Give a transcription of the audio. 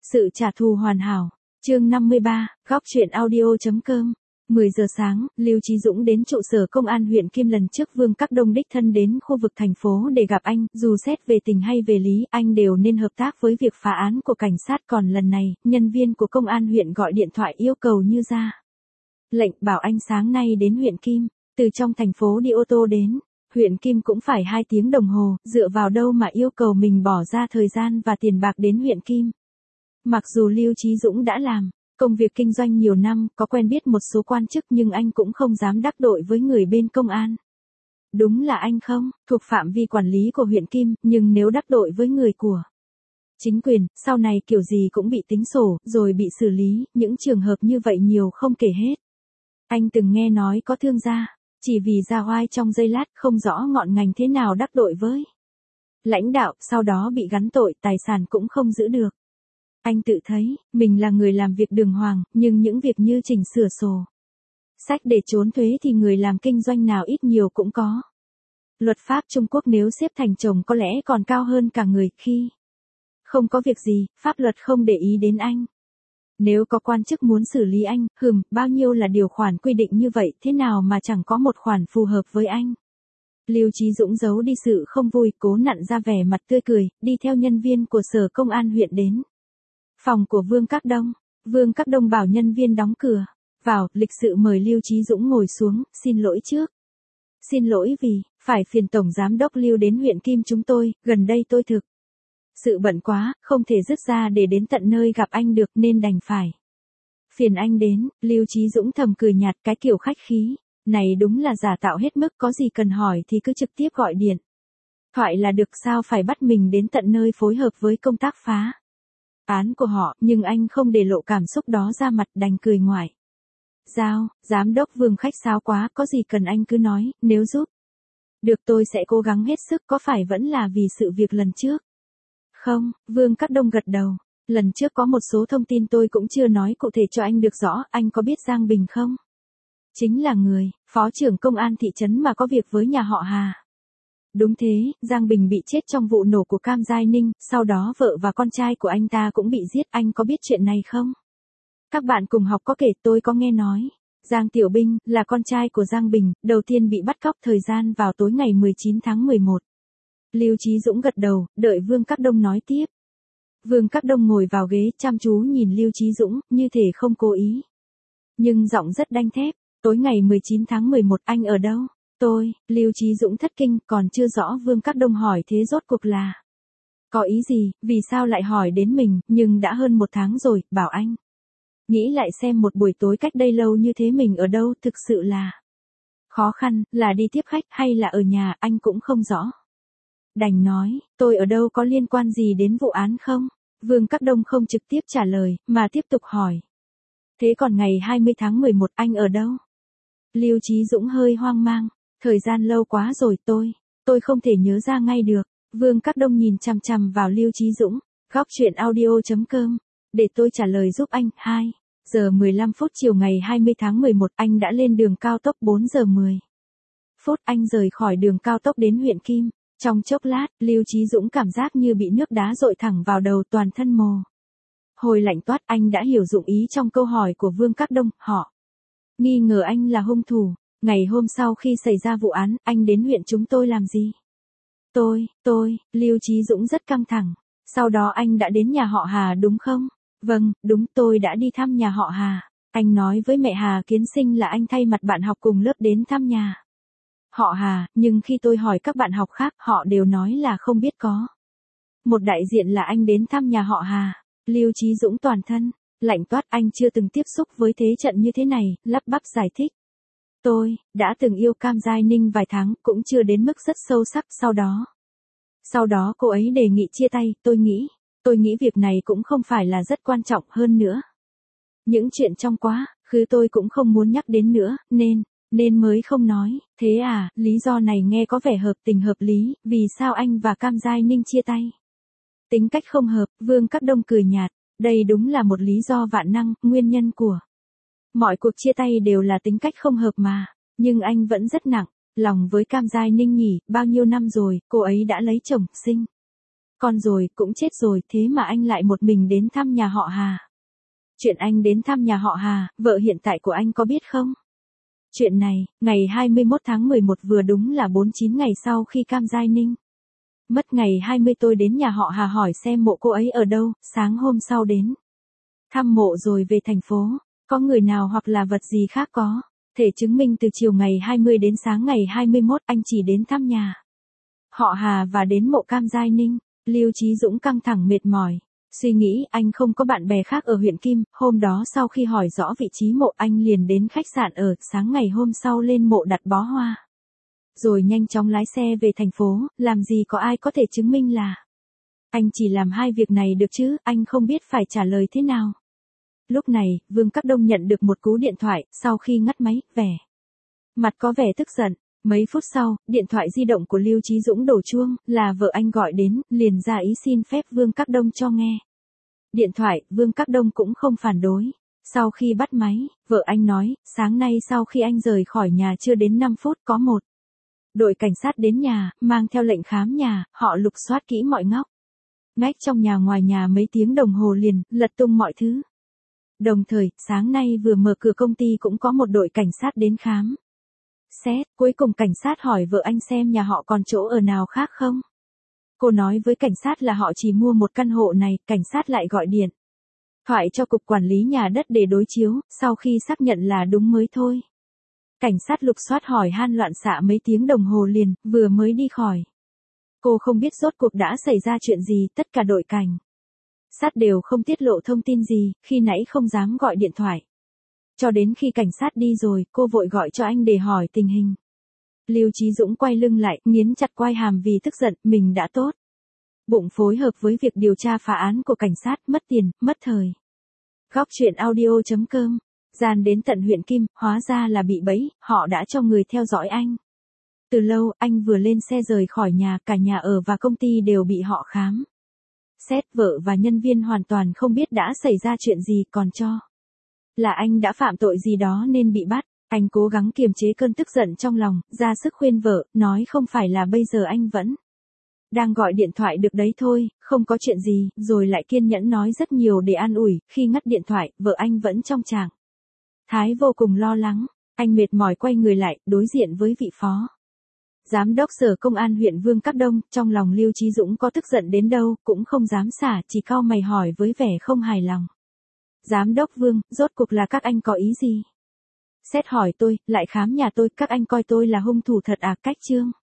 Sự trả thù hoàn hảo. Chương 53, góc truyện audio.com. 10 giờ sáng, Lưu Chí Dũng đến trụ sở công an huyện Kim lần trước Vương Các Đông đích thân đến khu vực thành phố để gặp anh, dù xét về tình hay về lý, anh đều nên hợp tác với việc phá án của cảnh sát, còn lần này, nhân viên của công an huyện gọi điện thoại yêu cầu như ra lệnh bảo anh sáng nay đến huyện Kim, từ trong thành phố đi ô tô đến huyện Kim cũng phải 2 tiếng đồng hồ, dựa vào đâu mà yêu cầu mình bỏ ra thời gian và tiền bạc đến huyện Kim. Mặc dù Lưu Chí Dũng đã làm công việc kinh doanh nhiều năm, có quen biết một số quan chức nhưng anh cũng không dám đắc tội với người bên công an. Đúng là anh không thuộc phạm vi quản lý của huyện Kim, nhưng nếu đắc tội với người của chính quyền, sau này kiểu gì cũng bị tính sổ, rồi bị xử lý, những trường hợp như vậy nhiều không kể hết. Anh từng nghe nói có thương gia, chỉ vì ra oai trong giây lát không rõ ngọn ngành thế nào đắc tội với lãnh đạo, sau đó bị gắn tội, tài sản cũng không giữ được. Anh tự thấy, mình là người làm việc đường hoàng, nhưng những việc như chỉnh sửa sổ sách để trốn thuế thì người làm kinh doanh nào ít nhiều cũng có. Luật pháp Trung Quốc nếu xếp thành chồng có lẽ còn cao hơn cả người, khi không có việc gì, pháp luật không để ý đến anh. Nếu có quan chức muốn xử lý anh, bao nhiêu là điều khoản quy định như vậy, thế nào mà chẳng có một khoản phù hợp với anh. Lưu Chí Dũng giấu đi sự không vui, cố nặn ra vẻ mặt tươi cười, đi theo nhân viên của sở công an huyện đến phòng của Vương Các Đông. Vương Các Đông bảo nhân viên đóng cửa vào, lịch sự mời Lưu Chí Dũng ngồi xuống, xin lỗi trước. Xin lỗi vì phải phiền Tổng Giám đốc Lưu đến huyện Kim chúng tôi, gần đây tôi thực sự bận quá, không thể dứt ra để đến tận nơi gặp anh được nên đành phải phiền anh đến. Lưu Chí Dũng thầm cười nhạt, cái kiểu khách khí này đúng là giả tạo hết mức, có gì cần hỏi thì cứ trực tiếp gọi điện thoại là được, sao phải bắt mình đến tận nơi phối hợp với công tác phá án của họ, nhưng anh không để lộ cảm xúc đó ra mặt, đành cười ngoại giao. Giám đốc Vương khách sáo quá, có gì cần anh cứ nói, nếu giúp được tôi sẽ cố gắng hết sức, có phải vẫn là vì sự việc lần trước? Không, Vương Các Đông gật đầu. Lần trước có một số thông tin tôi cũng chưa nói cụ thể cho anh được rõ, anh có biết Giang Bình không? Chính là người phó trưởng công an thị trấn mà có việc với nhà họ Hà. Đúng thế, Giang Bình bị chết trong vụ nổ của Cam Giai Ninh, sau đó vợ và con trai của anh ta cũng bị giết, anh có biết chuyện này không? Các bạn cùng học có kể, tôi có nghe nói. Giang Tiểu Binh, là con trai của Giang Bình, đầu tiên bị bắt cóc thời gian vào tối ngày 19 tháng 11. Lưu Chí Dũng gật đầu, đợi Vương Các Đông nói tiếp. Vương Các Đông ngồi vào ghế, chăm chú nhìn Lưu Chí Dũng, như thể không cố ý. Nhưng giọng rất đanh thép, tối ngày 19 tháng 11 anh ở đâu? Tôi, Lưu Chí Dũng thất kinh, còn chưa rõ Vương Các Đông hỏi thế rốt cuộc là có ý gì, vì sao lại hỏi đến mình, nhưng đã hơn 1 tháng rồi, bảo anh nghĩ lại xem một buổi tối cách đây lâu như thế mình ở đâu, thực sự là khó khăn, là đi tiếp khách hay là ở nhà, anh cũng không rõ. Đành nói, tôi ở đâu có liên quan gì đến vụ án không? Vương Các Đông không trực tiếp trả lời, mà tiếp tục hỏi. Thế còn ngày 20 tháng 11 anh ở đâu? Lưu Chí Dũng hơi hoang mang, thời gian lâu quá rồi, tôi không thể nhớ ra ngay được. Vương Các Đông nhìn chằm chằm vào Lưu Chí Dũng, góc truyện audio.com, để tôi trả lời giúp anh. 2 giờ 15 phút chiều ngày 20 tháng 11 anh đã lên đường cao tốc, 4 giờ 10 phút anh rời khỏi đường cao tốc đến huyện Kim. Trong chốc lát, Lưu Chí Dũng cảm giác như bị nước đá dội thẳng vào đầu, toàn thân mồ hôi lạnh toát. Anh đã hiểu dụng ý trong câu hỏi của Vương Các Đông, họ nghi ngờ anh là hung thủ. Ngày hôm sau khi xảy ra vụ án, anh đến huyện chúng tôi làm gì? Lưu Chí Dũng rất căng thẳng. Sau đó anh đã đến nhà họ Hà đúng không? Vâng, đúng, tôi đã đi thăm nhà họ Hà. Anh nói với mẹ Hà Kiến Sinh là anh thay mặt bạn học cùng lớp đến thăm nhà họ Hà, nhưng khi tôi hỏi các bạn học khác, họ đều nói là không biết có một đại diện là anh đến thăm nhà họ Hà. Lưu Chí Dũng toàn thân lạnh toát, anh chưa từng tiếp xúc với thế trận như thế này, lắp bắp giải thích. Tôi đã từng yêu Cam Giai Ninh vài tháng, cũng chưa đến mức rất sâu sắc, sau đó cô ấy đề nghị chia tay, tôi nghĩ việc này cũng không phải là rất quan trọng, hơn nữa những chuyện trong quá khứ tôi cũng không muốn nhắc đến nữa, nên mới không nói. Thế à, lý do này nghe có vẻ hợp tình hợp lý, vì sao anh và Cam Giai Ninh chia tay? Tính cách không hợp. Vương Các Đông cười nhạt, đây đúng là một lý do vạn năng, nguyên nhân của mọi cuộc chia tay đều là tính cách không hợp mà. Nhưng anh vẫn rất nặng lòng với Cam Giai Ninh nhỉ, bao nhiêu năm rồi, cô ấy đã lấy chồng, sinh Con rồi, cũng chết rồi, thế mà anh lại một mình đến thăm nhà họ Hà. Chuyện anh đến thăm nhà họ Hà, vợ hiện tại của anh có biết không? Chuyện này, ngày 21 tháng 11 vừa đúng là 49 ngày sau khi Cam Giai Ninh mất. Ngày 20 tôi đến nhà họ Hà hỏi xem mộ cô ấy ở đâu, sáng hôm sau đến thăm mộ rồi về thành phố. Có người nào hoặc là vật gì khác có thể chứng minh từ chiều ngày 20 đến sáng ngày 21 anh chỉ đến thăm nhà họ Hà và đến mộ Cam Giai Ninh. Lưu Chí Dũng căng thẳng mệt mỏi. Suy nghĩ anh không có bạn bè khác ở huyện Kim, hôm đó sau khi hỏi rõ vị trí mộ anh liền đến khách sạn ở, sáng ngày hôm sau lên mộ đặt bó hoa. Rồi nhanh chóng lái xe về thành phố, làm gì có ai có thể chứng minh là anh chỉ làm hai việc này được chứ, anh không biết phải trả lời thế nào. Lúc này, Vương Các Đông nhận được một cú điện thoại, sau khi ngắt máy, mặt có vẻ tức giận. Mấy phút sau, điện thoại di động của Lưu Chí Dũng đổ chuông, là vợ anh gọi đến, liền ra ý xin phép Vương Các Đông cho nghe điện thoại. Vương Các Đông cũng không phản đối. Sau khi bắt máy, vợ anh nói, sáng nay sau khi anh rời khỏi nhà chưa đến 5 phút có một đội cảnh sát đến nhà, mang theo lệnh khám nhà, họ lục soát kỹ mọi ngóc ngách trong nhà ngoài nhà mấy tiếng đồng hồ liền, lật tung mọi thứ. Đồng thời, sáng nay vừa mở cửa công ty cũng có một đội cảnh sát đến khám xét. Cuối cùng cảnh sát hỏi vợ anh xem nhà họ còn chỗ ở nào khác không. Cô nói với cảnh sát là họ chỉ mua một căn hộ này, cảnh sát lại gọi điện thoại cho cục quản lý nhà đất để đối chiếu, sau khi xác nhận là đúng mới thôi. Cảnh sát lục soát hỏi han loạn xạ mấy tiếng đồng hồ liền, vừa mới đi khỏi. Cô không biết rốt cuộc đã xảy ra chuyện gì, tất cả đội cảnh sát đều không tiết lộ thông tin gì, khi nãy không dám gọi điện thoại. Cho đến khi cảnh sát đi rồi, cô vội gọi cho anh để hỏi tình hình. Lưu Chí Dũng quay lưng lại, nghiến chặt quai hàm vì tức giận, mình đã tốt bụng phối hợp với việc điều tra phá án của cảnh sát, mất tiền, mất thời. Góc truyện audio.com. Gian đến tận huyện Kim, hóa ra là bị bẫy, họ đã cho người theo dõi anh. Từ lâu, anh vừa lên xe rời khỏi nhà, cả nhà ở và công ty đều bị họ khám xét, vợ và nhân viên hoàn toàn không biết đã xảy ra chuyện gì, còn cho là anh đã phạm tội gì đó nên bị bắt. Anh cố gắng kiềm chế cơn tức giận trong lòng, ra sức khuyên vợ, nói không phải là bây giờ anh vẫn đang gọi điện thoại được đấy thôi, không có chuyện gì, rồi lại kiên nhẫn nói rất nhiều để an ủi. Khi ngắt điện thoại, vợ anh vẫn trong trạng thái vô cùng lo lắng. Anh mệt mỏi quay người lại, đối diện với vị phó giám đốc sở công an huyện Vương Các Đông. Trong lòng Lưu Chí Dũng có tức giận đến đâu, cũng không dám xả, chỉ cau mày hỏi với vẻ không hài lòng. Giám đốc Vương, rốt cuộc là các anh có ý gì? Xét hỏi tôi, lại khám nhà tôi, các anh coi tôi là hung thủ thật à? Cách chương